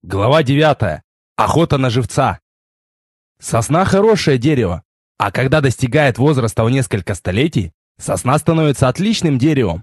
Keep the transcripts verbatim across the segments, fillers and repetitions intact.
Глава девятая. Охота на живца. Сосна хорошее дерево, а когда достигает возраста в несколько столетий, сосна становится отличным деревом.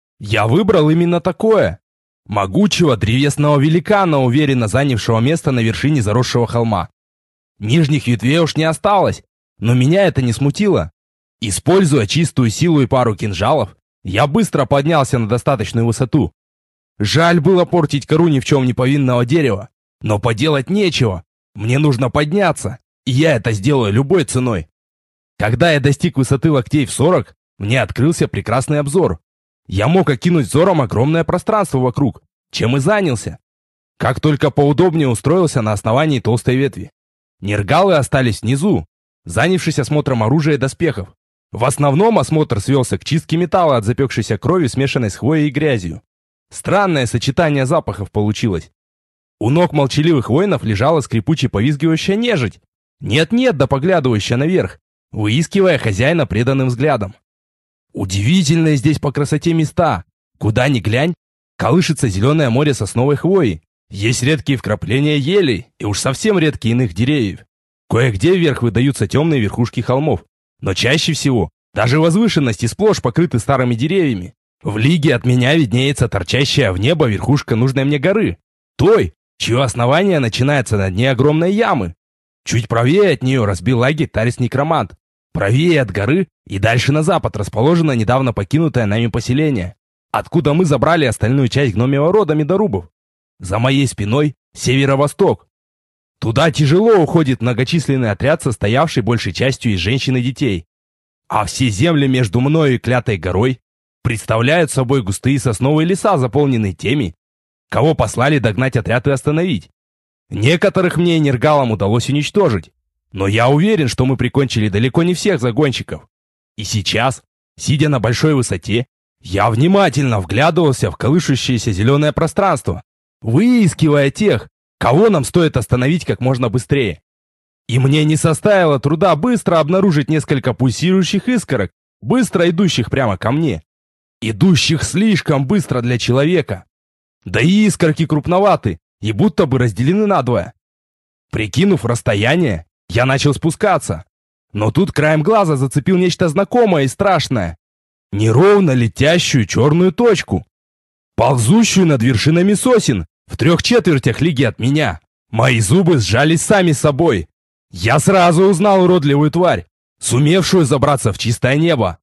Я выбрал именно такое. Могучего древесного великана, уверенно занявшего место на вершине заросшего холма. Нижних ветвей уж не осталось, но меня это не смутило. Используя чистую силу и пару кинжалов, я быстро поднялся на достаточную высоту. Жаль было портить кору ни в чем не повинного дерева, но поделать нечего. Мне нужно подняться, и я это сделаю любой ценой. Когда я достиг высоты локтей в сорок, мне открылся прекрасный обзор. Я мог окинуть взором огромное пространство вокруг, чем и занялся. Как только поудобнее устроился на основании толстой ветви. Нергалы остались внизу, занявшись осмотром оружия и доспехов. В основном осмотр свелся к чистке металла от запекшейся крови, смешанной с хвоей и грязью. Странное сочетание запахов получилось. У ног молчаливых воинов лежала скрипуче повизгивающая нежить. Нет-нет, да поглядывающая наверх, выискивая хозяина преданным взглядом. Удивительные здесь по красоте места. Куда ни глянь, колышется зеленое море сосновой хвои. Есть редкие вкрапления елей и уж совсем редкие иных деревьев. Кое-где вверх выдаются темные верхушки холмов. Но чаще всего даже возвышенности сплошь покрыты старыми деревьями. В лиге от меня виднеется торчащая в небо верхушка нужной мне горы. Той, чье основание начинается на дне огромной ямы. Чуть правее от нее разбил лагерь Тарис-некромант. Правее от горы и дальше на запад расположено недавно покинутое нами поселение, откуда мы забрали остальную часть гномьего рода медорубов. За моей спиной северо-восток. Туда тяжело уходит многочисленный отряд, состоявший большей частью из женщин и детей. А все земли между мною и Клятой горой представляют собой густые сосновые леса, заполненные теми, кого послали догнать отряд и остановить. Некоторых мне и нергалам удалось уничтожить, но я уверен, что мы прикончили далеко не всех загонщиков. И сейчас, сидя на большой высоте, я внимательно вглядывался в колышущееся зеленое пространство, выискивая тех, кого нам стоит остановить как можно быстрее. И мне не составило труда быстро обнаружить несколько пульсирующих искорок, быстро идущих прямо ко мне. Идущих слишком быстро для человека. Да и искорки крупноваты и будто бы разделены надвое. Прикинув расстояние, я начал спускаться. Но тут краем глаза зацепил нечто знакомое и страшное. Неровно летящую черную точку, ползущую над вершинами сосен, в трех четвертях лиги от меня. Мои зубы сжались сами собой. Я сразу узнал уродливую тварь, сумевшую забраться в чистое небо.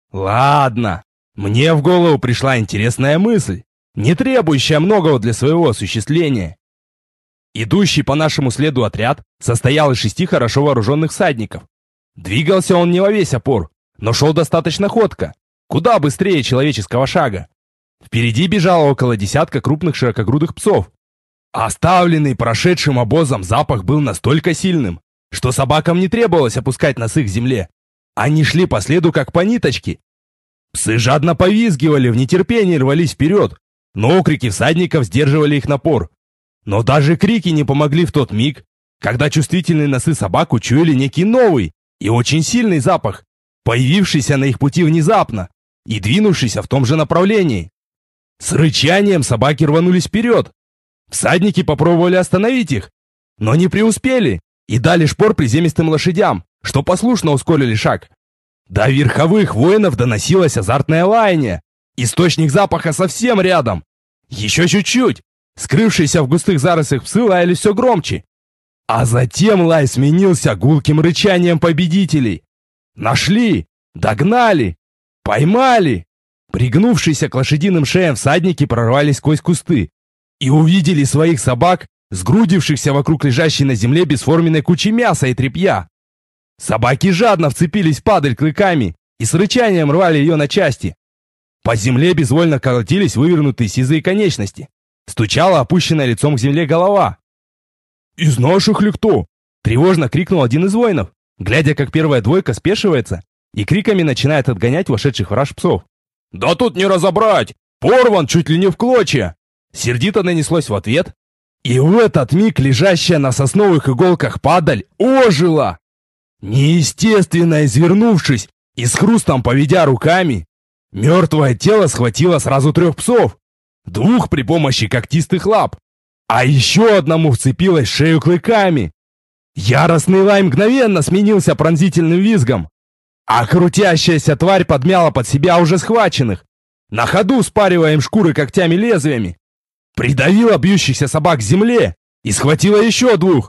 Ладно. Мне в голову пришла интересная мысль, не требующая многого для своего осуществления. Идущий по нашему следу отряд состоял из шести хорошо вооруженных всадников. Двигался он не во весь опор, но шел достаточно ходко, куда быстрее человеческого шага. Впереди бежало около десятка крупных широкогрудых псов. Оставленный прошедшим обозом запах был настолько сильным, что собакам не требовалось опускать носы к земле. Они шли по следу как по ниточке. Псы жадно повизгивали, в нетерпении рвались вперед, но окрики всадников сдерживали их напор. Но даже крики не помогли в тот миг, когда чувствительные носы собак учуяли некий новый и очень сильный запах, появившийся на их пути внезапно и двинувшийся в том же направлении. С рычанием собаки рванулись вперед. Всадники попробовали остановить их, но не преуспели и дали шпор приземистым лошадям, что послушно ускорили шаг. До верховых воинов доносилось азартное лаяние. Источник запаха совсем рядом. Еще чуть-чуть. Скрывшиеся в густых зарослях псы лаяли все громче. А затем лай сменился гулким рычанием победителей. Нашли, догнали, поймали. Пригнувшиеся к лошадиным шеям всадники прорвались сквозь кусты и увидели своих собак, сгрудившихся вокруг лежащей на земле бесформенной кучи мяса и тряпья. Собаки жадно вцепились в падаль клыками и с рычанием рвали ее на части. По земле безвольно колотились вывернутые сизые конечности. Стучала опущенная лицом к земле голова. «Из наших ли кто?» — тревожно крикнул один из воинов, глядя, как первая двойка спешивается и криками начинает отгонять вошедших в раж псов. «Да тут не разобрать! Порван чуть ли не в клочья!» Сердито нанеслось в ответ. И в этот миг лежащая на сосновых иголках падаль ожила. Неестественно извернувшись и с хрустом поведя руками, мертвое тело схватило сразу трех псов. Двух при помощи когтистых лап, а еще одному вцепилась в шею клыками. Яростный лай мгновенно сменился пронзительным визгом, а крутящаяся тварь подмяла под себя уже схваченных, на ходу спаривая им шкуры когтями-лезвиями, придавила бьющихся собак к земле и схватила еще двух.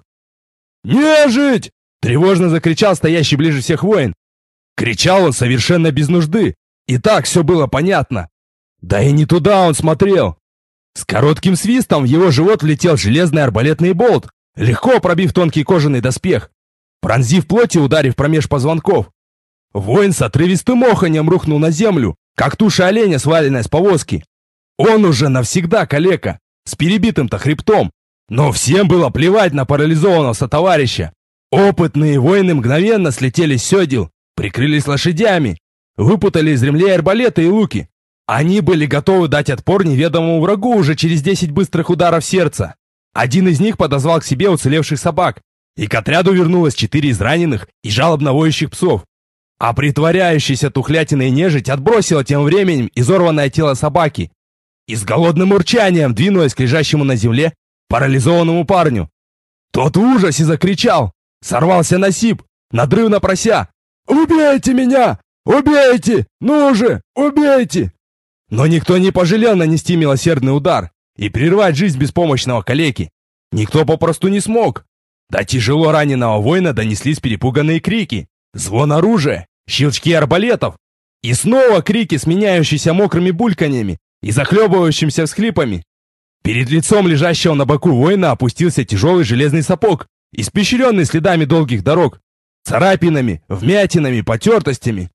«Нежить!» — тревожно закричал стоящий ближе всех воин. Кричал он совершенно без нужды, и так все было понятно. Да и не туда он смотрел. С коротким свистом в его живот влетел железный арбалетный болт, легко пробив тонкий кожаный доспех, пронзив плоть и ударив промеж позвонков. Воин с отрывистым оханьем рухнул на землю, как туша оленя, сваленная с повозки. Он уже навсегда калека, с перебитым-то хребтом, но всем было плевать на парализованного сотоварища. Опытные воины мгновенно слетели с седел, прикрылись лошадями, выпутали из ремней арбалеты и луки. Они были готовы дать отпор неведомому врагу уже через десять быстрых ударов сердца. Один из них подозвал к себе уцелевших собак, и к отряду вернулось четыре из раненых и жалобно воющих псов. А притворяющаяся тухлятиной нежить отбросила тем временем изорванное тело собаки и с голодным урчанием двинулась к лежащему на земле парализованному парню. Тот в ужасе закричал, сорвался на сип, надрывно прося: «Убейте меня! Убейте! Ну же, убейте!» Но никто не пожалел нанести милосердный удар и прервать жизнь беспомощного калеки. Никто попросту не смог. До тяжело раненого воина донеслись перепуганные крики, звон оружия, щелчки арбалетов и снова крики, сменяющиеся мокрыми бульканьями и захлебывающимися всхлипами. Перед лицом лежащего на боку воина опустился тяжелый железный сапог, испещренный следами долгих дорог, царапинами, вмятинами, потертостями.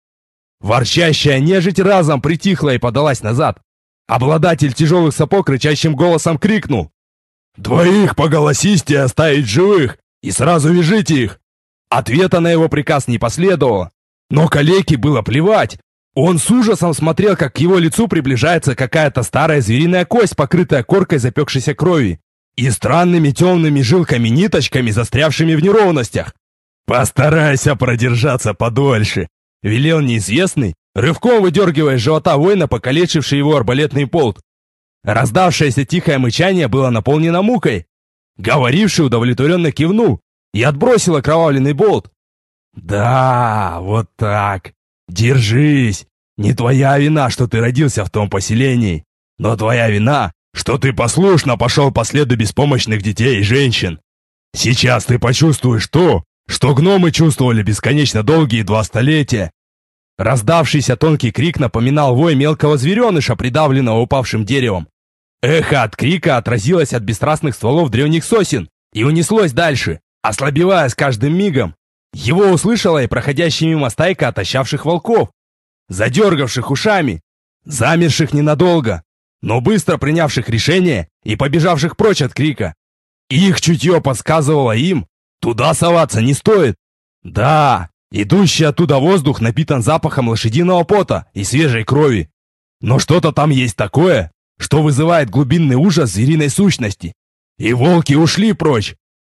Ворчащая нежить разом притихла и подалась назад. Обладатель тяжелых сапог рычащим голосом крикнул: «Двоих по голосисте оставить живых и сразу вяжите их!» Ответа на его приказ не последовало, но калеке было плевать. Он с ужасом смотрел, как к его лицу приближается какая-то старая звериная кость, покрытая коркой запекшейся крови и странными темными жилками-ниточками, застрявшими в неровностях. «Постарайся продержаться подольше», — велел неизвестный, рывком выдергивая из живота воина покалечивший его арбалетный болт. Раздавшееся тихое мычание было наполнено мукой. Говоривший удовлетворенно кивнул и отбросил окровавленный болт. «Да, вот так. Держись. Не твоя вина, что ты родился в том поселении, но твоя вина, что ты послушно пошел по следу беспомощных детей и женщин. Сейчас ты почувствуешь то, что гномы чувствовали бесконечно долгие два столетия». Раздавшийся тонкий крик напоминал вой мелкого звереныша, придавленного упавшим деревом. Эхо от крика отразилось от бесстрастных стволов древних сосен и унеслось дальше, ослабевая с каждым мигом. Его услышала и проходящая мимо стайка отощавших волков, задергавших ушами, замерших ненадолго, но быстро принявших решение и побежавших прочь от крика. Их чутье подсказывало им, туда соваться не стоит. Да, идущий оттуда воздух напитан запахом лошадиного пота и свежей крови. Но что-то там есть такое, что вызывает глубинный ужас звериной сущности. И волки ушли прочь.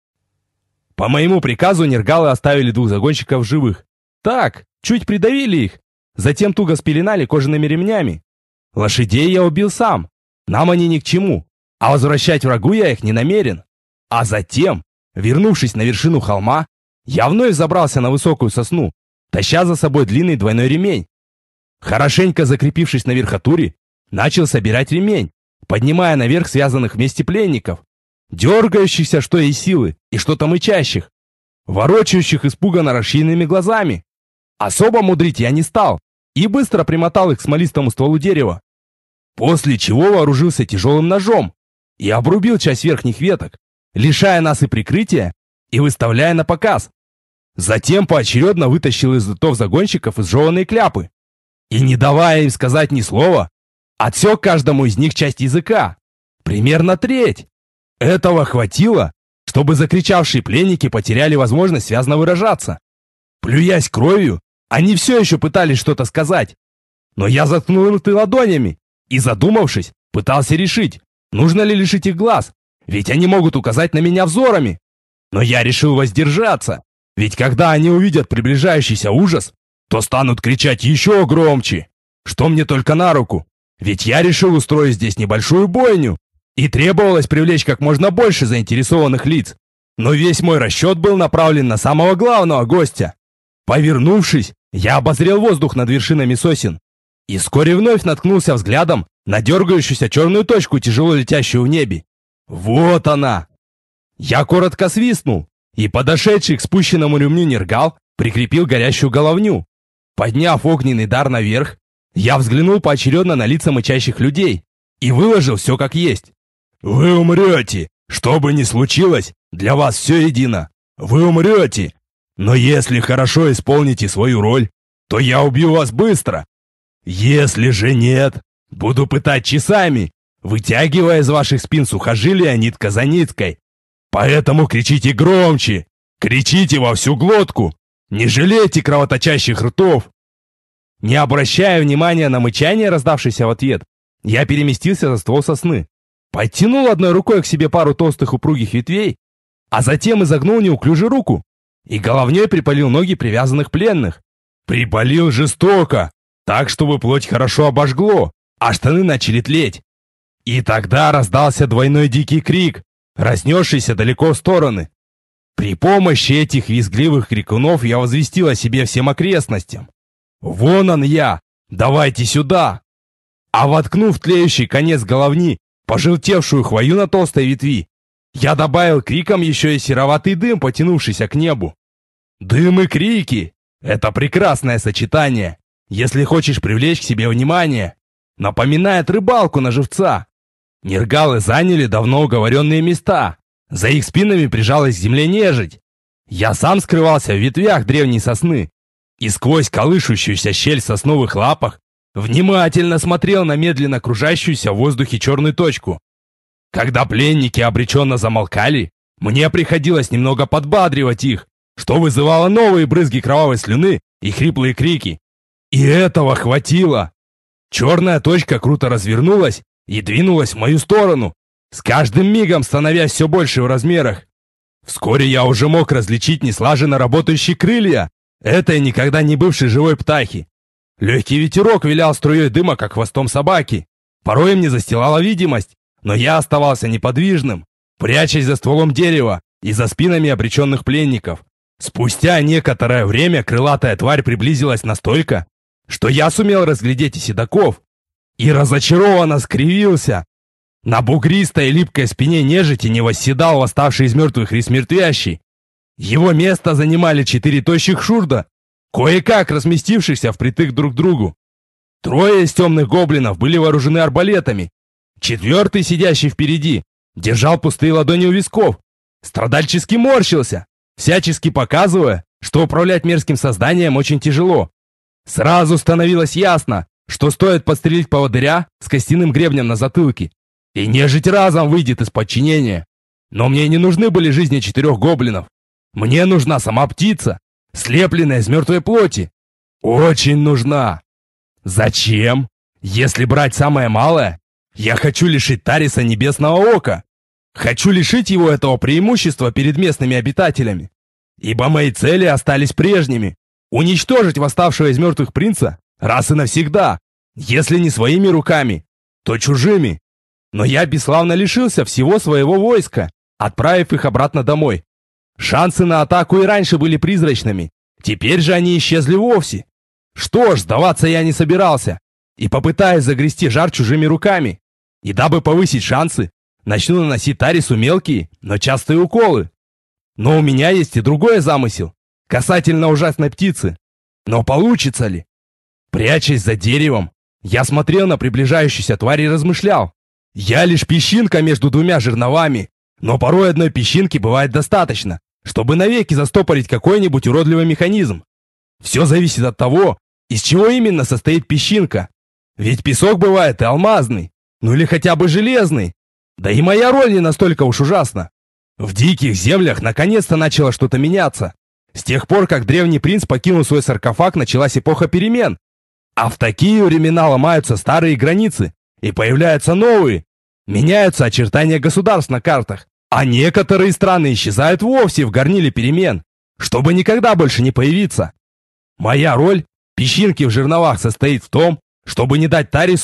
По моему приказу нергалы оставили двух загонщиков живых. Так, чуть придавили их, затем туго спеленали кожаными ремнями. Лошадей я убил сам, нам они ни к чему, а возвращать врагу я их не намерен. А затем, вернувшись на вершину холма, я вновь забрался на высокую сосну, таща за собой длинный двойной ремень. Хорошенько закрепившись на верхотуре, начал собирать ремень, поднимая наверх связанных вместе пленников, дергающихся что из силы и что-то мычащих, ворочающих испуганно расширенными глазами. Особо мудрить я не стал и быстро примотал их к смолистому стволу дерева, после чего вооружился тяжелым ножом и обрубил часть верхних веток, лишая нас и прикрытия, и выставляя на показ. Затем поочередно вытащил из ртов загонщиков изжеванные кляпы и, не давая им сказать ни слова, отсек каждому из них часть языка, примерно треть. Этого хватило, чтобы закричавшие пленники потеряли возможность связно выражаться. Плюясь кровью, они все еще пытались что-то сказать, но я заткнул рты ладонями и, задумавшись, пытался решить, нужно ли лишить их глаз, ведь они могут указать на меня взорами. Но я решил воздержаться, ведь когда они увидят приближающийся ужас, то станут кричать еще громче, что мне только на руку, ведь я решил устроить здесь небольшую бойню. и требовалось привлечь как можно больше заинтересованных лиц. Но весь мой расчет был направлен на самого главного гостя. Повернувшись, я обозрел воздух над вершинами сосен и вскоре вновь наткнулся взглядом на дергающуюся черную точку, тяжело летящую в небе. Вот она! Я коротко свистнул, и подошедший к спущенному ремню Нергал прикрепил горящую головню. Подняв огненный дар наверх, я взглянул поочередно на лица мычащих людей и выложил все как есть. «Вы умрете! Что бы ни случилось, для вас все едино. Вы умрете! Но если хорошо исполните свою роль, то я убью вас быстро. Если же нет, буду пытать часами, вытягивая из ваших спин сухожилия нитка за ниткой. Поэтому кричите громче, кричите во всю глотку, не жалейте кровоточащих ртов». Не обращая внимания на мычание, раздавшееся в ответ, я переместился за ствол сосны, подтянул одной рукой к себе пару толстых упругих ветвей, а затем изогнул неуклюже руку и головней припалил ноги привязанных пленных. Припалил жестоко, так, чтобы плоть хорошо обожгло, а штаны начали тлеть. И тогда раздался двойной дикий крик, разнесшийся далеко в стороны. При помощи этих визгливых крикунов я возвестил о себе всем окрестностям. «Вон он я! Давайте сюда!» А воткнув тлеющий конец головни, пожелтевшую хвою на толстой ветви, я добавил криком еще и сероватый дым, потянувшийся к небу. Дым и крики — это прекрасное сочетание, если хочешь привлечь к себе внимание. Напоминает рыбалку на живца. Нергалы заняли давно уговоренные места. За их спинами прижалась к земле нежить. Я сам скрывался в ветвях древней сосны и сквозь колышущуюся щель в сосновых лапах внимательно смотрел на медленно кружащуюся в воздухе черную точку. Когда пленники обреченно замолкали, мне приходилось немного подбадривать их, что вызывало новые брызги кровавой слюны и хриплые крики. И этого хватило. Черная точка круто развернулась и двинулась в мою сторону, с каждым мигом становясь все больше в размерах. Вскоре я уже мог различить неслаженно работающие крылья этой никогда не бывшей живой птахи. Легкий ветерок вилял струей дыма, как хвостом собаки. Порой мне застилала видимость, но я оставался неподвижным, прячась за стволом дерева и за спинами обреченных пленников. Спустя некоторое время крылатая тварь приблизилась настолько, что я сумел разглядеть и седаков, и разочарованно скривился. На бугристой и липкой спине нежити не восседал восставший из мертвых рисмертвящий. Его место занимали четыре тощих шурда, кое-как разместившихся впритык друг к другу. Трое из темных гоблинов были вооружены арбалетами. Четвертый, сидящий впереди, держал пустые ладони у висков, страдальчески морщился, всячески показывая, что управлять мерзким созданием очень тяжело. Сразу становилось ясно, что стоит подстрелить поводыря с костяным гребнем на затылке, и нежить разом выйдет из подчинения. Но мне не нужны были жизни четырех гоблинов. Мне нужна сама птица, слепленная из мертвой плоти. Очень нужна. Зачем? Если брать самое малое, я хочу лишить Тариса Небесного Ока. Хочу лишить его этого преимущества перед местными обитателями. Ибо мои цели остались прежними. Уничтожить восставшего из мертвых принца раз и навсегда. Если не своими руками, то чужими. Но я бесславно лишился всего своего войска, отправив их обратно домой. Шансы на атаку и раньше были призрачными. Теперь же они исчезли вовсе. Что ж, сдаваться я не собирался. И попытаюсь загрести жар чужими руками. И дабы повысить шансы, начну наносить Тарису мелкие, но частые уколы. Но у меня есть и другой замысел, касательно ужасной птицы. Но получится ли? Прячась за деревом, я смотрел на приближающуюся тварь и размышлял. Я лишь песчинка между двумя жерновами, но порой одной песчинки бывает достаточно, чтобы навеки застопорить какой-нибудь уродливый механизм. Все зависит от того, из чего именно состоит песчинка. Ведь песок бывает и алмазный, ну или хотя бы железный. Да и моя роль не настолько уж ужасна. В диких землях наконец-то начало что-то меняться. С тех пор, как древний принц покинул свой саркофаг, началась эпоха перемен. А в такие времена ломаются старые границы, и появляются новые. Меняются очертания государств на картах, а некоторые страны исчезают вовсе в горниле перемен, чтобы никогда больше не появиться. Моя роль, песчинки в жерновах, состоит в том, чтобы не дать Тарису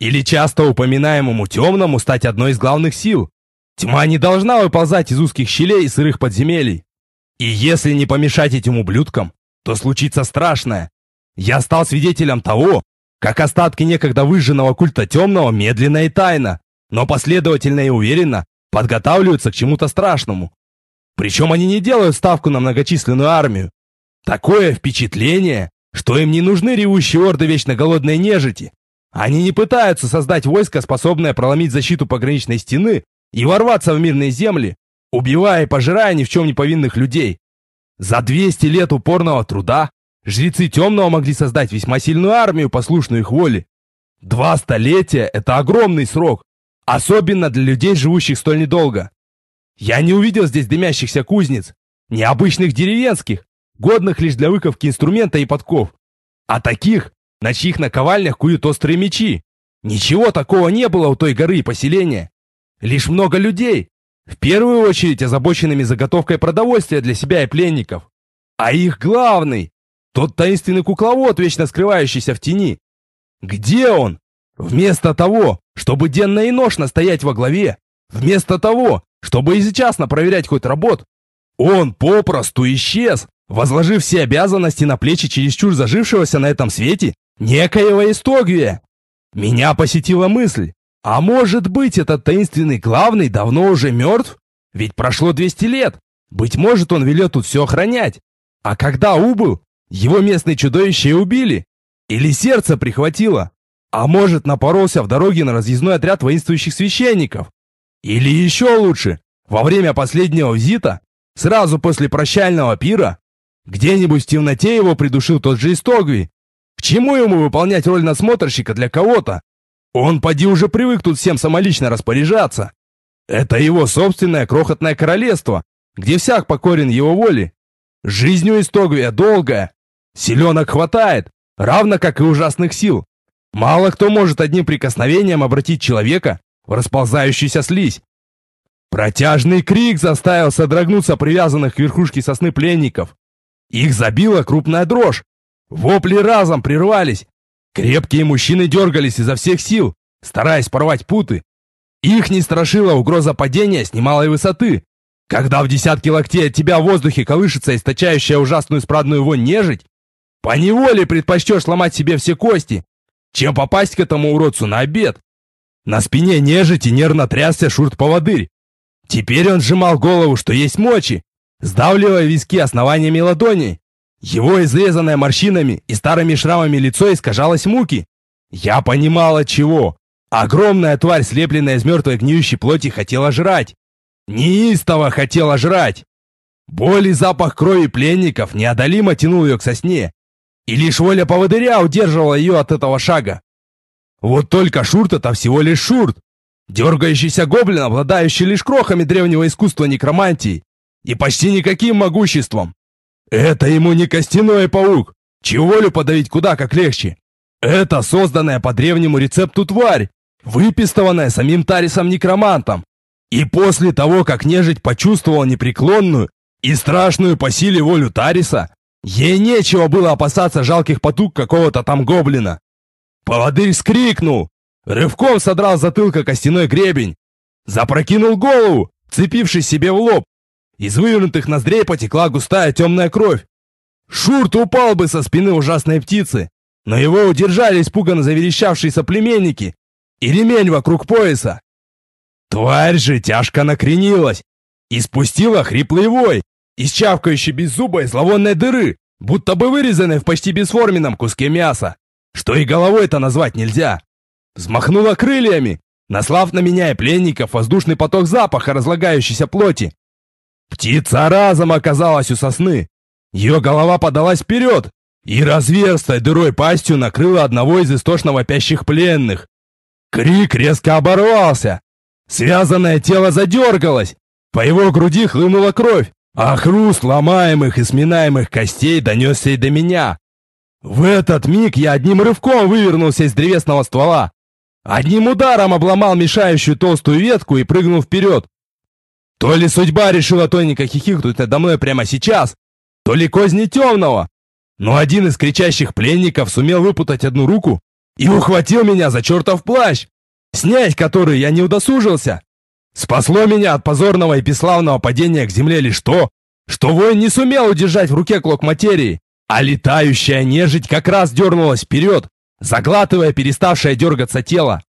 или часто упоминаемому темному стать одной из главных сил. Тьма не должна выползать из узких щелей и сырых подземелий. И если не помешать этим ублюдкам, то случится страшное. Я стал свидетелем того, как остатки некогда выжженного культа темного медленно и тайно, но последовательно и уверенно подготавливаются к чему-то страшному. Причем они не делают ставку на многочисленную армию. Такое впечатление, что им не нужны ревущие орды вечно голодной нежити. Они не пытаются создать войско, способное проломить защиту пограничной стены и ворваться в мирные земли, убивая и пожирая ни в чем не повинных людей. За двести лет упорного труда жрецы темного могли создать весьма сильную армию, послушную их воле. Два столетия – это огромный срок, особенно для людей, живущих столь недолго. Я не увидел здесь дымящихся кузнец, необычных деревенских, годных лишь для выковки инструмента и подков, а таких, на чьих наковальнях куют острые мечи. Ничего такого не было у той горы и поселения. Лишь много людей, в первую очередь озабоченными заготовкой продовольствия для себя и пленников. А их главный, тот таинственный кукловод, вечно скрывающийся в тени. Где он? Вместо того, чтобы денно и ношно стоять во главе, вместо того, чтобы ежечасно проверять хоть работ, он попросту исчез, возложив все обязанности на плечи чересчур зажившегося на этом свете некоего Истогвия. Меня посетила мысль, а может быть, этот таинственный главный давно уже мертв? Ведь прошло двести лет, быть может, он велел тут все охранять. А когда убыл, его местные чудовища и убили. Или сердце прихватило. А может, напоролся в дороге на разъездной отряд воинствующих священников. Или еще лучше, во время последнего визита, сразу после прощального пира, где-нибудь в темноте его придушил тот же Истогвий. К чему ему выполнять роль надсмотрщика для кого-то? Он поди уже привык тут всем самолично распоряжаться. Это его собственное крохотное королевство, где всяк покорен его воле. Жизнь у Истогвия долгая, силенок хватает, равно как и ужасных сил. Мало кто может одним прикосновением обратить человека в расползающуюся слизь. Протяжный крик заставил содрогнуться привязанных к верхушке сосны пленников. Их забила крупная дрожь. Вопли разом прервались. Крепкие мужчины дергались изо всех сил, стараясь порвать путы. Их не страшила угроза падения с немалой высоты. Когда в десятки локтей от тебя в воздухе колышется источающая ужасную спрадную вонь нежить, поневоле предпочтешь сломать себе все кости, чем попасть к этому уродцу на обед. На спине нежити нервно трясся шурт-поводырь. Теперь он сжимал голову, что есть мочи, сдавливая виски основаниями ладоней. Его изрезанное морщинами и старыми шрамами лицо искажалось муки. Я понимал, от чего. Огромная тварь, слепленная из мертвой гниющей плоти, хотела жрать. Неистово хотела жрать. Боль и запах крови пленников неодолимо тянул ее к сосне. И лишь воля поводыря удерживала ее от этого шага. Вот только Шурт — это всего лишь Шурт. Дергающийся гоблин, обладающий лишь крохами древнего искусства некромантии и почти никаким могуществом. Это ему не костяной паук, чью волю подавить куда как легче. Это созданная по древнему рецепту тварь, выпистованная самим Тарисом-некромантом. И после того, как нежить почувствовала непреклонную и страшную по силе волю Тариса, ей нечего было опасаться жалких потуг какого-то там гоблина. Поводырь вскрикнул, рывком содрал с затылка костяной гребень, запрокинул голову, вцепившись себе в лоб. Из вывернутых ноздрей потекла густая темная кровь. Шурт упал бы со спины ужасной птицы, но его удержали испуганно заверещавшие соплеменники и ремень вокруг пояса. Тварь же тяжко накренилась и спустила хриплый вой из чавкающей беззубой зловонной дыры, будто бы вырезанной в почти бесформенном куске мяса, что и головой-то назвать нельзя. Взмахнула крыльями, наслав на меня и пленников воздушный поток запаха разлагающейся плоти. Птица разом оказалась у сосны. Ее голова подалась вперед и разверстой дырой пастью накрыла одного из истошно вопящих пленных. Крик резко оборвался. Связанное тело задергалось. По его груди хлынула кровь, а хруст ломаемых и сминаемых костей донесся и до меня. В этот миг я одним рывком вывернулся из древесного ствола. Одним ударом обломал мешающую толстую ветку и прыгнул вперед. То ли судьба решила тоненько хихикнуть надо мной прямо сейчас, то ли козни темного. Но один из кричащих пленников сумел выпутать одну руку и ухватил меня за чертов плащ, снять который я не удосужился. Спасло меня от позорного и бесславного падения к земле лишь то, что воин не сумел удержать в руке клок материи, а летающая нежить как раз дернулась вперед, заглатывая переставшее дергаться тело.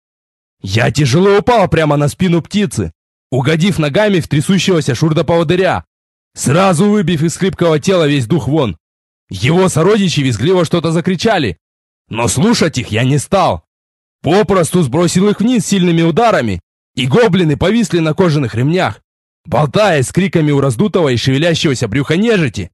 Я тяжело упал прямо на спину птицы, угодив ногами в трясущегося шурда-поводыря, сразу выбив из хлипкого тела весь дух вон. Его сородичи визгливо что-то закричали, но слушать их я не стал. Попросту сбросил их вниз сильными ударами, и гоблины повисли на кожаных ремнях, болтаясь с криками у раздутого и шевелящегося брюха нежити.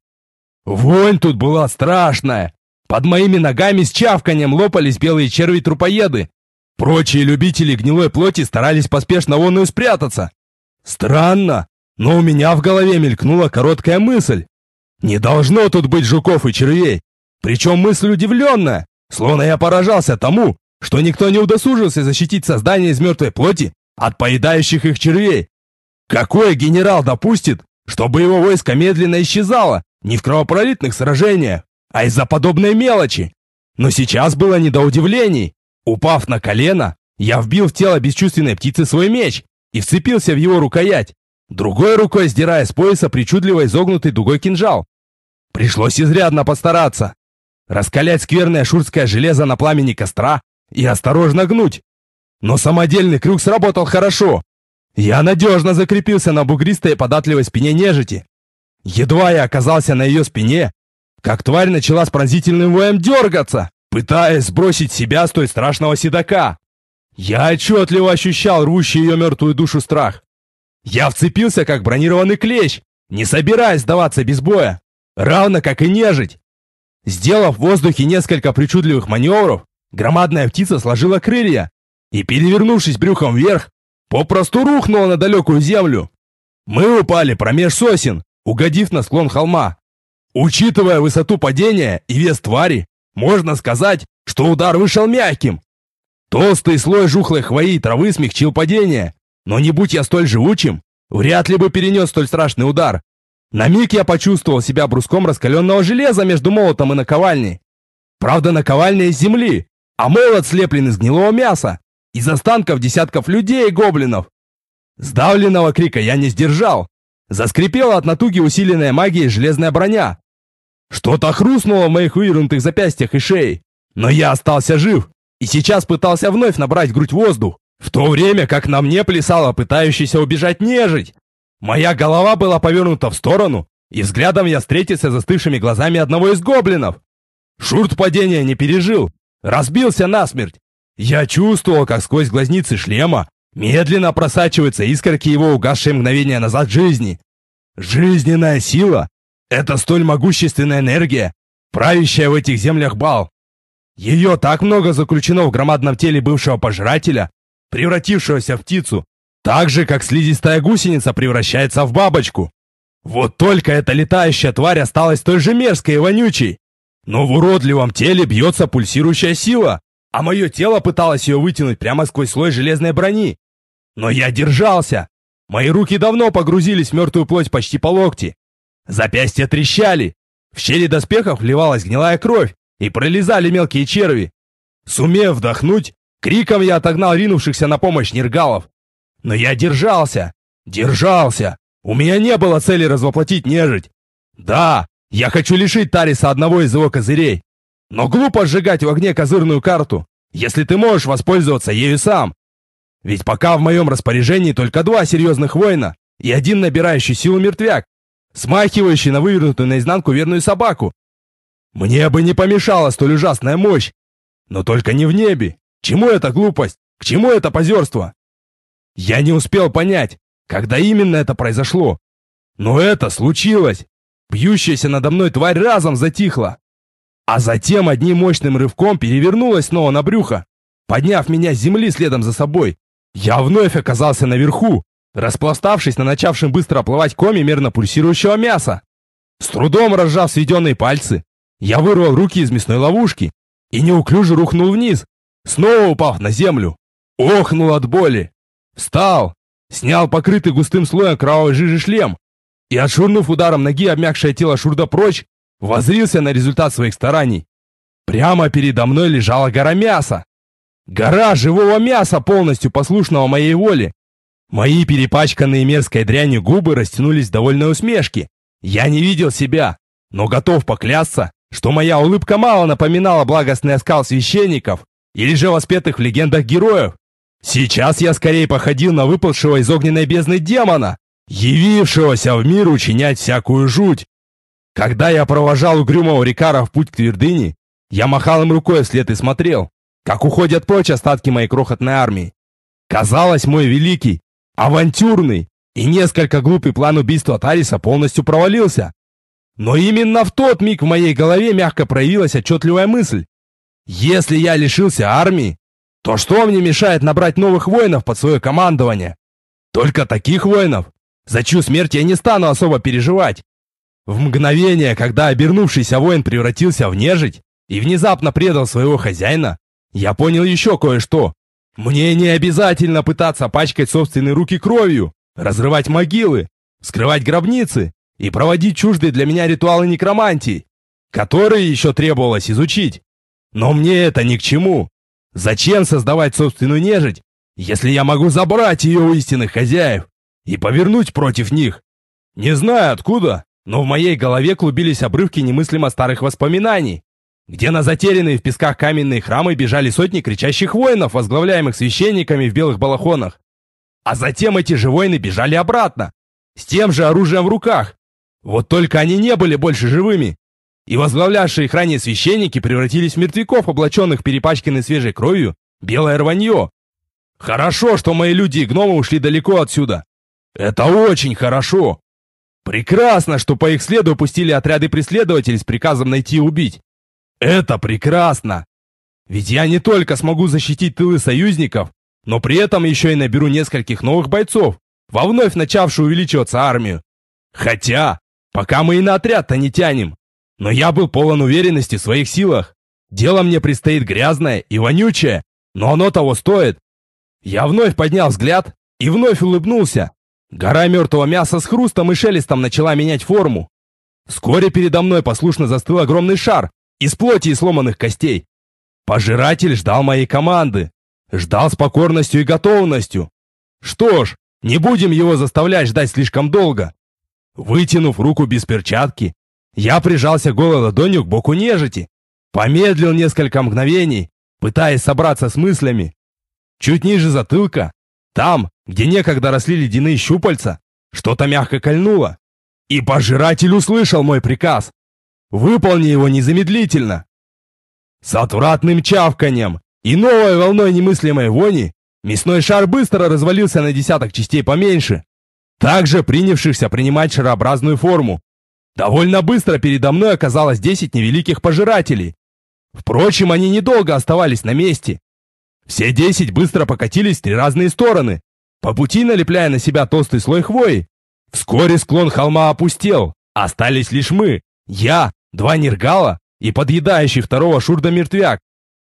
Вонь тут была страшная. Под моими ногами с чавканием лопались белые черви-трупоеды. Прочие любители гнилой плоти старались поспешно вонную спрятаться. Странно, но у меня в голове мелькнула короткая мысль. Не должно тут быть жуков и червей. Причем мысль удивленная, словно я поражался тому, что никто не удосужился защитить создание из мертвой плоти от поедающих их червей. Какой генерал допустит, чтобы его войско медленно исчезало не в кровопролитных сражениях, а из-за подобной мелочи? Но сейчас было не до удивлений. Упав на колено, я вбил в тело бесчувственной птицы свой меч и вцепился в его рукоять, другой рукой сдирая с пояса причудливо изогнутый дугой кинжал. Пришлось изрядно постараться. Раскалять скверное шурское железо на пламени костра и осторожно гнуть. Но самодельный крюк сработал хорошо. Я надежно закрепился на бугристой податливой спине нежити. Едва я оказался на ее спине, как тварь начала с пронзительным воем дергаться, пытаясь сбросить с себя с той страшного седока. Я отчетливо ощущал рвущий ее мертвую душу страх. Я вцепился, как бронированный клещ, не собираясь сдаваться без боя, равно как и нежить. Сделав в воздухе несколько причудливых маневров, громадная птица сложила крылья и, перевернувшись брюхом вверх, попросту рухнула на далекую землю. Мы упали промеж сосен, угодив на склон холма. Учитывая высоту падения и вес твари, можно сказать, что удар вышел мягким. Толстый слой жухлой хвои и травы смягчил падение, но не будь я столь живучим, вряд ли бы перенес столь страшный удар. На миг я почувствовал себя бруском раскаленного железа между молотом и наковальней. Правда, наковальня из земли, а молот слеплен из гнилого мяса, из останков десятков людей и гоблинов. Сдавленного крика я не сдержал. Заскрипела от натуги усиленная магией железная броня. Что-то хрустнуло в моих вывернутых запястьях и шее, но я остался жив и сейчас пытался вновь набрать в грудь воздух, в то время как на мне плясала пытающаяся убежать нежить. Моя голова была повернута в сторону, и взглядом я встретился с застывшими глазами одного из гоблинов. Шурт падения не пережил, разбился насмерть. Я чувствовал, как сквозь глазницы шлема медленно просачиваются искорки его угасшей мгновения назад жизни. Жизненная сила — это столь могущественная энергия, правящая в этих землях бал. Ее так много заключено в громадном теле бывшего пожирателя, превратившегося в птицу, так же, как слизистая гусеница превращается в бабочку. Вот только эта летающая тварь осталась той же мерзкой и вонючей. Но в уродливом теле бьется пульсирующая сила, а мое тело пыталось ее вытянуть прямо сквозь слой железной брони. Но я держался. Мои руки давно погрузились в мертвую плоть почти по локти. Запястья трещали. В щели доспехов вливалась гнилая кровь, и пролезали мелкие черви. Сумев вдохнуть, криком я отогнал ринувшихся на помощь нергалов. Но я держался, держался. У меня не было цели развоплотить нежить. Да, я хочу лишить Тариса одного из его козырей. Но глупо сжигать в огне козырную карту, если ты можешь воспользоваться ею сам. Ведь пока в моем распоряжении только два серьезных воина и один набирающий силу мертвяк, смахивающий на вывернутую наизнанку верную собаку. Мне бы не помешала столь ужасная мощь. Но только не в небе. К чему эта глупость? К чему это позерство? Я не успел понять, когда именно это произошло. Но это случилось. Бьющаяся надо мной тварь разом затихла. А затем одним мощным рывком перевернулась снова на брюхо, подняв меня с земли следом за собой. Я вновь оказался наверху, распластавшись на начавшем быстро оплывать коме мерно пульсирующего мяса. С трудом разжав сведенные пальцы, я вырвал руки из мясной ловушки и неуклюже рухнул вниз, снова упав на землю. Охнул от боли. Встал, снял покрытый густым слоем кровавой жижи шлем и, отшвырнув ударом ноги обмякшее тело Шурда прочь, воззрился на результат своих стараний. Прямо передо мной лежала гора мяса, Гора живого мяса, полностью послушного моей воле. Мои перепачканные мерзкой дрянью губы растянулись в довольной усмешке. Я не видел себя, но готов поклясться, что моя улыбка мало напоминала благостный оскал священников или же воспетых в легендах героев. Сейчас я скорее походил на выпалшего из огненной бездны демона, явившегося в мир учинять всякую жуть. Когда я провожал угрюмого Рикара в путь к твердыне, я махал им рукой вслед и смотрел, как уходят прочь остатки моей крохотной армии. Казалось, мой великий, авантюрный и несколько глупый план убийства Тариса полностью провалился. Но именно в тот миг в моей голове мягко проявилась отчетливая мысль. Если я лишился армии, то что мне мешает набрать новых воинов под свое командование? Только таких воинов, за чью смерть я не стану особо переживать. В мгновение, когда обернувшийся воин превратился в нежить и внезапно предал своего хозяина, я понял еще кое-что. Мне не обязательно пытаться пачкать собственные руки кровью, разрывать могилы, вскрывать гробницы и проводить чуждые для меня ритуалы некромантии, которые еще требовалось изучить. Но мне это ни к чему. Зачем создавать собственную нежить, если я могу забрать ее у истинных хозяев и повернуть против них? Не знаю откуда, но в моей голове клубились обрывки немыслимо старых воспоминаний, где на затерянные в песках каменные храмы бежали сотни кричащих воинов, возглавляемых священниками в белых балахонах. А затем эти же воины бежали обратно, с тем же оружием в руках. Вот только они не были больше живыми, и возглавлявшие их ранее священники превратились в мертвяков, облаченных в перепачканной свежей кровью белое рванье. Хорошо, что мои люди и гномы ушли далеко отсюда. Это очень хорошо. Прекрасно, что по их следу пустили отряды преследователей с приказом найти и убить. Это прекрасно. Ведь я не только смогу защитить тылы союзников, но при этом еще и наберу нескольких новых бойцов во вновь начавшую увеличиваться армию. Хотя, пока мы и на отряд-то не тянем. Но я был полон уверенности в своих силах. Дело мне предстоит грязное и вонючее, но оно того стоит. Я вновь поднял взгляд и вновь улыбнулся. Гора мертвого мяса с хрустом и шелестом начала менять форму. Вскоре передо мной послушно застыл огромный шар из плоти и сломанных костей. Пожиратель ждал моей команды. Ждал с покорностью и готовностью. Что ж, не будем его заставлять ждать слишком долго. Вытянув руку без перчатки, я прижался голой ладонью к боку нежити, помедлил несколько мгновений, пытаясь собраться с мыслями. Чуть ниже затылка, там, где некогда росли ледяные щупальца, что-то мягко кольнуло. И пожиратель услышал мой приказ. Выполни его незамедлительно. С отвратным чавканьем и новой волной немыслимой вони мясной шар быстро развалился на десяток частей поменьше, также принявшихся принимать шарообразную форму. Довольно быстро передо мной оказалось десять невеликих пожирателей. Впрочем, они недолго оставались на месте. Все десять быстро покатились в три разные стороны, по пути налепляя на себя толстый слой хвои. Вскоре склон холма опустел, остались лишь мы, я, два нергала и подъедающий второго шурда мертвяк.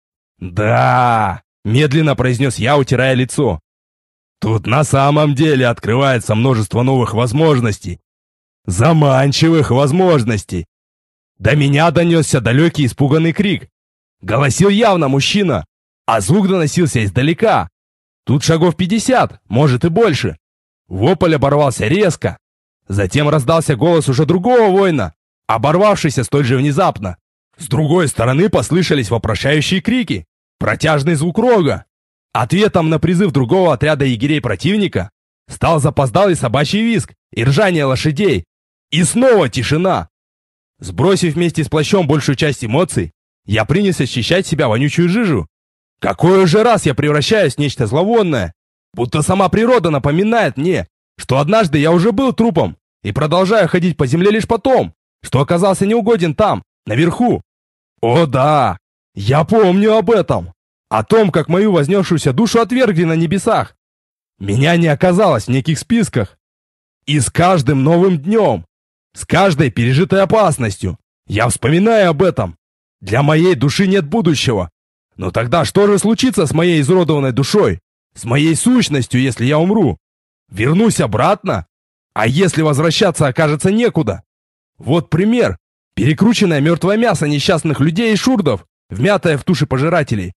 «Да», — медленно произнес я, утирая лицо. «Тут на самом деле открывается множество новых возможностей. Заманчивых возможностей». До меня донесся далекий испуганный крик. Голосил явно мужчина, а звук доносился издалека. Тут шагов пятьдесят, может и больше. Вопль оборвался резко. Затем раздался голос уже другого воина, оборвавшийся столь же внезапно. С другой стороны послышались вопрошающие крики, протяжный звук рога. Ответом на призыв другого отряда егерей противника стал запоздалый собачий визг и ржание лошадей. И снова тишина. Сбросив вместе с плащом большую часть эмоций, я принялся ощущать себя вонючую жижу. Какой уже раз я превращаюсь в нечто зловонное, будто сама природа напоминает мне, что однажды я уже был трупом и продолжаю ходить по земле лишь потом, что оказался неугоден там, наверху. О да, я помню об этом, о том, как мою вознесшуюся душу отвергли на небесах. Меня не оказалось в неких списках. И с каждым новым днем, с каждой пережитой опасностью, я вспоминаю об этом. Для моей души нет будущего. Но тогда что же случится с моей изуродованной душой? С моей сущностью, если я умру? Вернусь обратно? А если возвращаться окажется некуда? Вот пример. Перекрученное мертвое мясо несчастных людей и шурдов, вмятое в туши пожирателей.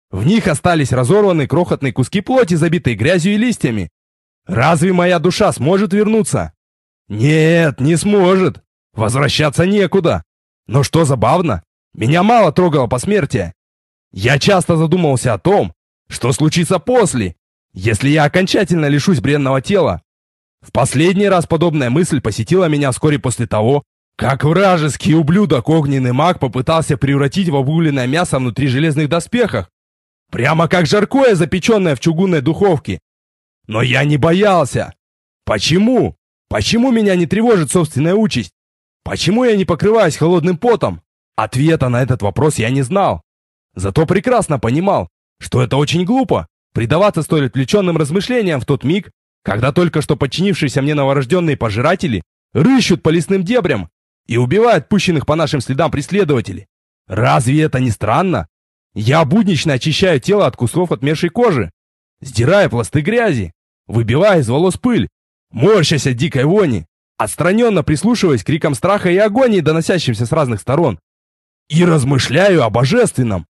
В них остались разорванные крохотные куски плоти, забитые грязью и листьями. Разве моя душа сможет вернуться? Нет, не сможет. Возвращаться некуда. Но что забавно, меня мало трогало посмертие. Я часто задумывался о том, что случится после, если я окончательно лишусь бренного тела. В последний раз подобная мысль посетила меня вскоре после того, как вражеский ублюдок огненный маг попытался превратить в обугленное мясо внутри железных доспехов, прямо как жаркое, запеченное в чугунной духовке. Но я не боялся. Почему? Почему меня не тревожит собственная участь? Почему я не покрываюсь холодным потом? Ответа на этот вопрос я не знал. Зато прекрасно понимал, что это очень глупо предаваться столь отвлеченным размышлениям в тот миг, когда только что подчинившиеся мне новорожденные пожиратели рыщут по лесным дебрям и убивают пущенных по нашим следам преследователей. Разве это не странно? Я буднично очищаю тело от кусков отмершей кожи, сдирая пласты грязи, выбивая из волос пыль, морщась от дикой вони, отстраненно прислушиваясь к крикам страха и агонии, доносящимся с разных сторон, и размышляю о божественном.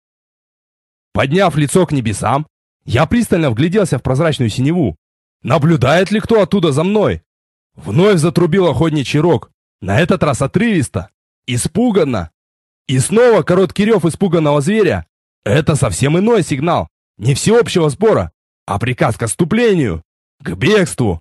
Подняв лицо к небесам, я пристально вгляделся в прозрачную синеву. Наблюдает ли кто оттуда за мной? Вновь затрубил охотничий рог, на этот раз отрывисто, испуганно. И снова короткий рев испуганного зверя. Это совсем иной сигнал, не всеобщего сбора, а приказ к отступлению, к бегству.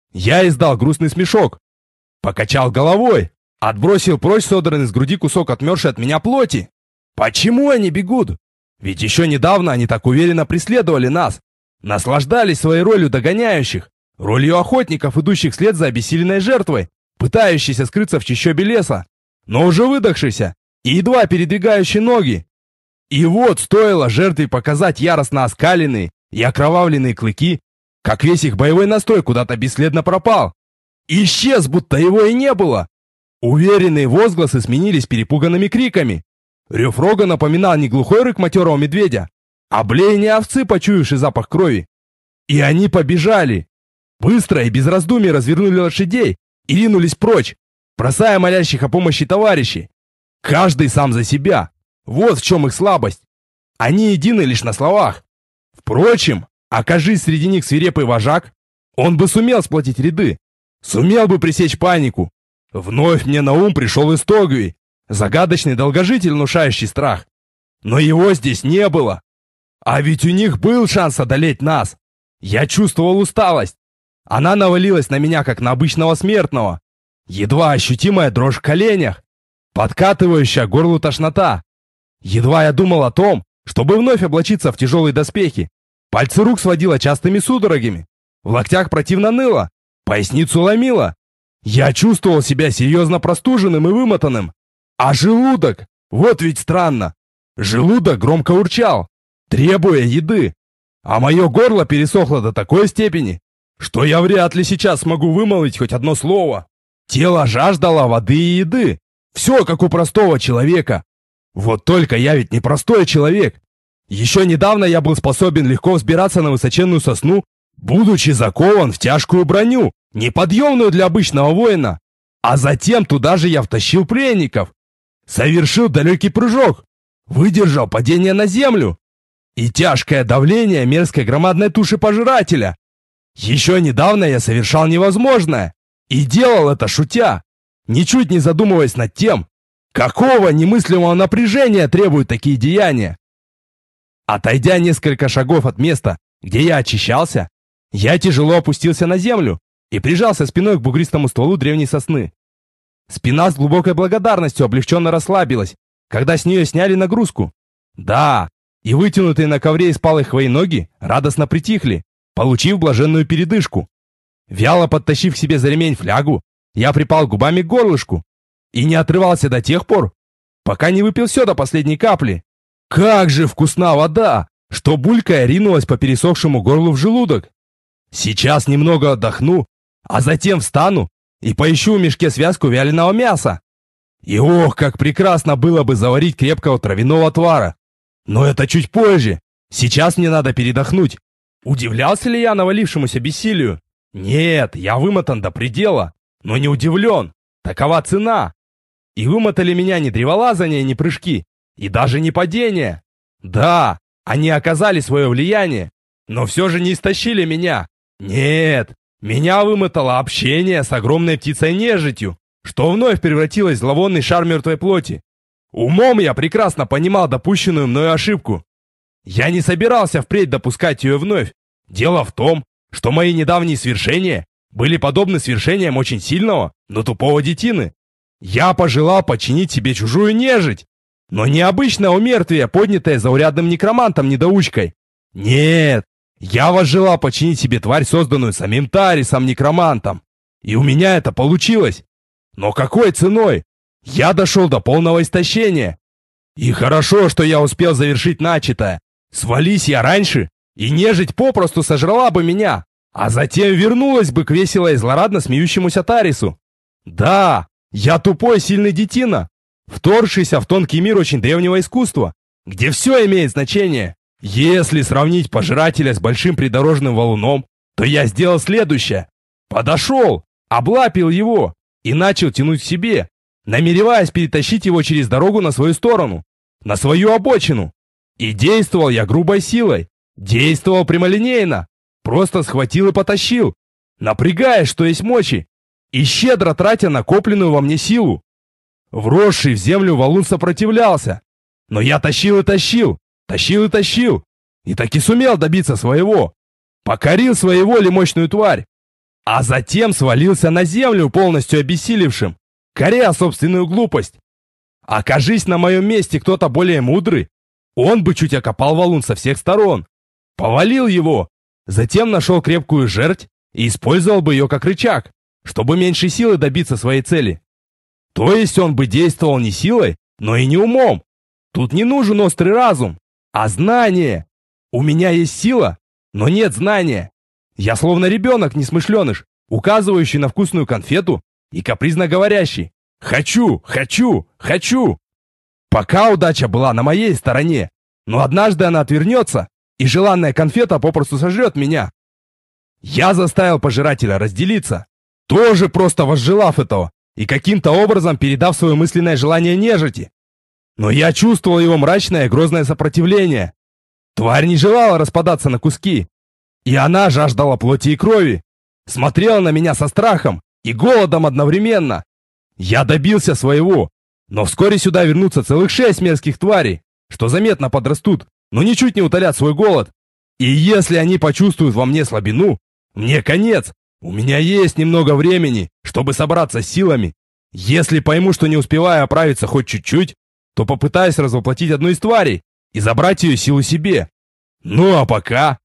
Я издал грустный смешок, покачал головой, отбросил прочь содранный с груди кусок отмершей от меня плоти. Почему они бегут? Ведь еще недавно они так уверенно преследовали нас, наслаждались своей ролью догоняющих, ролью охотников, идущих вслед за обессиленной жертвой, пытающейся скрыться в чащобе леса, но уже выдохшейся и едва передвигающей ноги. И вот стоило жертве показать яростно оскаленные и окровавленные клыки, как весь их боевой настрой куда-то бесследно пропал. Исчез, будто его и не было. Уверенные возгласы сменились перепуганными криками. Рев рога напоминал не глухой рык матерого медведя, а блеяние овцы, почуявшей запах крови. И они побежали. Быстро и без раздумий развернули лошадей и ринулись прочь, бросая молящих о помощи товарищей. Каждый сам за себя. Вот в чем их слабость. Они едины лишь на словах. Впрочем, окажись среди них свирепый вожак, он бы сумел сплотить ряды, сумел бы пресечь панику. Вновь мне на ум пришел Истогвий, загадочный долгожитель, внушающий страх. Но его здесь не было. А ведь у них был шанс одолеть нас. Я чувствовал усталость. Она навалилась на меня, как на обычного смертного. Едва ощутимая дрожь в коленях, подкатывающая к горлу тошнота. Едва я думал о том, чтобы вновь облачиться в тяжелые доспехи. Пальцы рук сводило частыми судорогами. В локтях противно ныло, поясницу ломило. Я чувствовал себя серьезно простуженным и вымотанным. А желудок, вот ведь странно, желудок громко урчал, требуя еды. А мое горло пересохло до такой степени, что я вряд ли сейчас смогу вымолвить хоть одно слово. Тело жаждало воды и еды. Все как у простого человека. Вот только я ведь не простой человек. Еще недавно я был способен легко взбираться на высоченную сосну, будучи закован в тяжкую броню, неподъемную для обычного воина. А затем туда же я втащил пленников. Совершил далекий прыжок, выдержал падение на землю и тяжкое давление мерзкой громадной туши пожирателя. Еще недавно я совершал невозможное и делал это шутя, ничуть не задумываясь над тем, какого немыслимого напряжения требуют такие деяния. Отойдя несколько шагов от места, где я очищался, я тяжело опустился на землю и прижался спиной к бугристому стволу древней сосны. Спина с глубокой благодарностью облегченно расслабилась, когда с нее сняли нагрузку. Да, и вытянутые на ковре из палой хвои ноги радостно притихли, получив блаженную передышку. Вяло подтащив к себе за ремень флягу, я припал губами к горлышку и не отрывался до тех пор, пока не выпил все до последней капли. Как же вкусна вода, что булькая ринулась по пересохшему горлу в желудок. Сейчас немного отдохну, а затем встану и поищу в мешке связку вяленого мяса. И ох, как прекрасно было бы заварить крепкого травяного отвара. Но это чуть позже. Сейчас мне надо передохнуть. Удивлялся ли я навалившемуся бессилию? Нет, я вымотан до предела, но не удивлен. Такова цена. И вымотали меня не древолазание, не прыжки, и даже не падение. Да, Они оказали свое влияние, но все же не истощили меня. Нет, меня вымотало общение с огромной птицей-нежитью, что вновь превратилось в зловонный шар мертвой плоти. Умом я прекрасно понимал допущенную мною ошибку. Я не собирался впредь допускать ее вновь. Дело в том, что мои недавние свершения были подобны свершениям очень сильного, но тупого детины. Я пожелал подчинить себе чужую нежить, но не обычное умертвие, поднятое заурядным некромантом-недоучкой. Нет, я возжелал подчинить себе тварь, созданную самим Тарисом-некромантом. И у меня это получилось. Но какой ценой? Я дошел до полного истощения. И хорошо, что я успел завершить начатое. Свались я раньше, и нежить попросту сожрала бы меня, а затем вернулась бы к весело и злорадно смеющемуся Тарису. Да, я тупой сильный детина, вторгшийся в тонкий мир очень древнего искусства, где все имеет значение. Если сравнить пожирателя с большим придорожным валуном, то я сделал следующее. Подошел, облапил его и начал тянуть к себе, намереваясь перетащить его через дорогу на свою сторону, на свою обочину. И действовал я грубой силой, действовал прямолинейно, просто схватил и потащил, напрягаясь, что есть мочи, и щедро тратя накопленную во мне силу. Вросший в землю валун сопротивлялся, но я тащил и тащил, тащил и тащил, и таки сумел добиться своего, покорил своей волей мощную тварь, а затем свалился на землю полностью обессилевшим, коря собственную глупость. Окажись на моем месте кто-то более мудрый, он бы чуть окопал валун со всех сторон, повалил его, затем нашел крепкую жерть и использовал бы ее как рычаг, чтобы меньше силы добиться своей цели. То есть он бы действовал не силой, но и не умом. Тут не нужен острый разум, а знание. У меня есть сила, но нет знания. Я словно ребенок-несмышленыш, указывающий на вкусную конфету и капризно говорящий: «Хочу, хочу, хочу!» Пока удача была на моей стороне, но однажды она отвернется, и желанная конфета попросту сожрет меня. Я заставил пожирателя разделиться, тоже просто возжелав этого и каким-то образом передав свое мысленное желание нежити. Но я чувствовал его мрачное и грозное сопротивление. Тварь не желала распадаться на куски, и она жаждала плоти и крови, смотрела на меня со страхом и голодом одновременно. Я добился своего, но вскоре сюда вернутся целых шесть мерзких тварей, что заметно подрастут, но ничуть не утолят свой голод. И если они почувствуют во мне слабину, мне конец. У меня есть немного времени, чтобы собраться с силами. Если пойму, что не успеваю оправиться хоть чуть-чуть, то попытаюсь развоплотить одну из тварей и забрать ее силу себе. Ну а пока...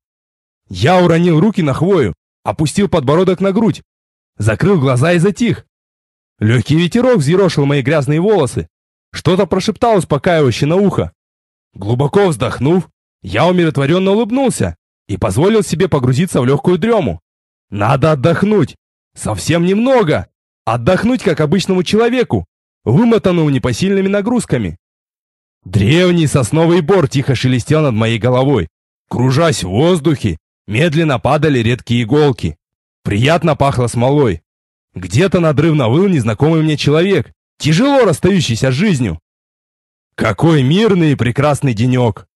Я уронил руки на хвою, опустил подбородок на грудь, закрыл глаза и затих. Легкий ветерок взъерошил мои грязные волосы, что-то прошептал успокаивающе на ухо. Глубоко вздохнув, я умиротворенно улыбнулся и позволил себе погрузиться в легкую дрему. Надо отдохнуть. Совсем немного. Отдохнуть, как обычному человеку, вымотанному непосильными нагрузками. Древний сосновый бор тихо шелестел над моей головой. Кружась в воздухе, медленно падали редкие иголки. Приятно пахло смолой. Где-то надрывно выл незнакомый мне человек, тяжело расстающийся с жизнью. Какой мирный и прекрасный денек!